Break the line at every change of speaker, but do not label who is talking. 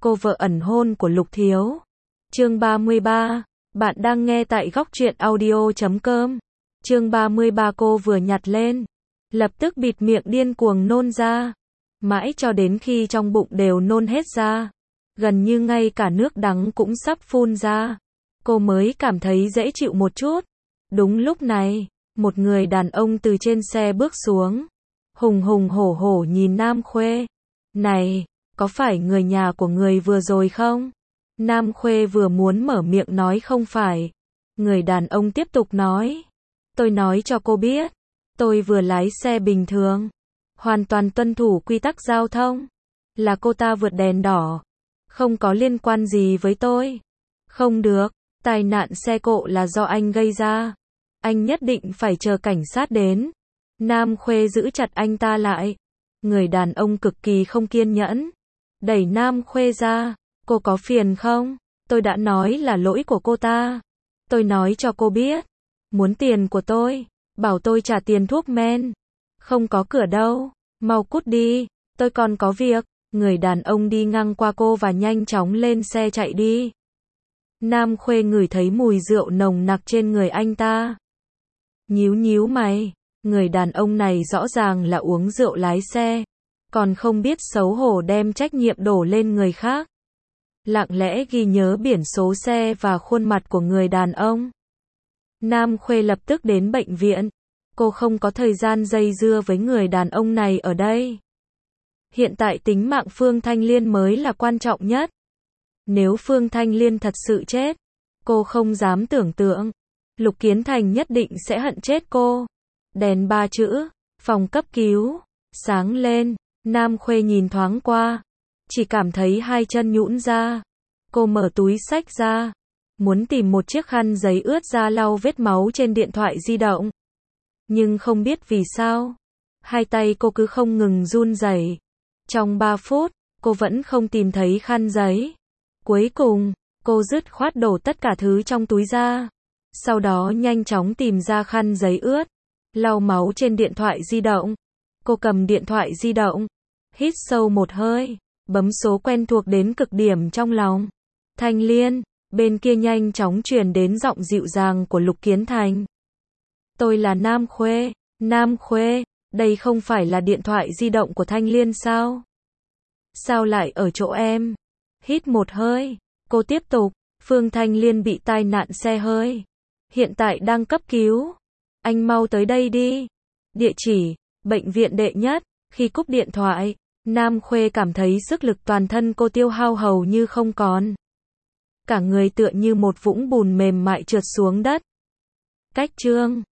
cô vợ ẩn hôn của Lục Thiếu. Chương 33, bạn đang nghe tại góc truyện audio.com. Chương 33 cô vừa nhặt lên, lập tức bịt miệng điên cuồng nôn ra, mãi cho đến khi trong bụng đều nôn hết ra, gần như ngay cả nước đắng cũng sắp phun ra, cô mới cảm thấy dễ chịu một chút. Đúng lúc này, một người đàn ông từ trên xe bước xuống, hùng hùng hổ hổ nhìn Nam Khuê. Này, có phải người nhà của người vừa rồi không? Nam Khuê vừa muốn mở miệng nói không phải. Người đàn ông tiếp tục nói. Tôi nói cho cô biết, tôi vừa lái xe bình thường, hoàn toàn tuân thủ quy tắc giao thông. Là cô ta vượt đèn đỏ, không có liên quan gì với tôi. Không được, tai nạn xe cộ là do anh gây ra. Anh nhất định phải chờ cảnh sát đến. Nam Khuê giữ chặt anh ta lại. Người đàn ông cực kỳ không kiên nhẫn, đẩy Nam Khuê ra. Cô có phiền không? Tôi đã nói là lỗi của cô ta. Tôi nói cho cô biết, muốn tiền của tôi, bảo tôi trả tiền thuốc men. Không có cửa đâu, mau cút đi, tôi còn có việc. Người đàn ông đi ngang qua cô và nhanh chóng lên xe chạy đi. Nam Khuê ngửi thấy mùi rượu nồng nặc trên người anh ta. Nhíu nhíu mày, người đàn ông này rõ ràng là uống rượu lái xe, còn không biết xấu hổ đem trách nhiệm đổ lên người khác. Lặng lẽ ghi nhớ biển số xe và khuôn mặt của người đàn ông. Nam Khuê lập tức đến bệnh viện. Cô không có thời gian dây dưa với người đàn ông này ở đây. Hiện tại tính mạng Phương Thanh Liên mới là quan trọng nhất. Nếu Phương Thanh Liên thật sự chết, cô không dám tưởng tượng, Lục Kiến Thành nhất định sẽ hận chết cô. Đèn 3 chữ, phòng cấp cứu, sáng lên. Nam Khuê nhìn thoáng qua, chỉ cảm thấy hai chân nhũn ra. Cô mở túi xách ra, muốn tìm một chiếc khăn giấy ướt ra lau vết máu trên điện thoại di động. Nhưng không biết vì sao, hai tay cô cứ không ngừng run rẩy. Trong 3 phút, cô vẫn không tìm thấy khăn giấy. Cuối cùng, cô dứt khoát đổ tất cả thứ trong túi ra. Sau đó nhanh chóng tìm ra khăn giấy ướt, lau máu trên điện thoại di động. Cô cầm điện thoại di động, hít sâu một hơi, bấm số quen thuộc đến cực điểm trong lòng. Thanh Liên, bên kia nhanh chóng truyền đến giọng dịu dàng của Lục Kiến Thành. Tôi là Nam Khuê. Nam Khuê, đây không phải là điện thoại di động của Thanh Liên sao? Sao lại ở chỗ em? Hít một hơi, cô tiếp tục. Phương Thanh Liên bị tai nạn xe hơi, hiện tại đang cấp cứu. Anh mau tới đây đi. Địa chỉ, bệnh viện đệ nhất. Khi cúp điện thoại, Nam Khuê cảm thấy sức lực toàn thân cô tiêu hao hầu như không còn. Cả người tựa như một vũng bùn mềm mại trượt xuống đất. Cách chương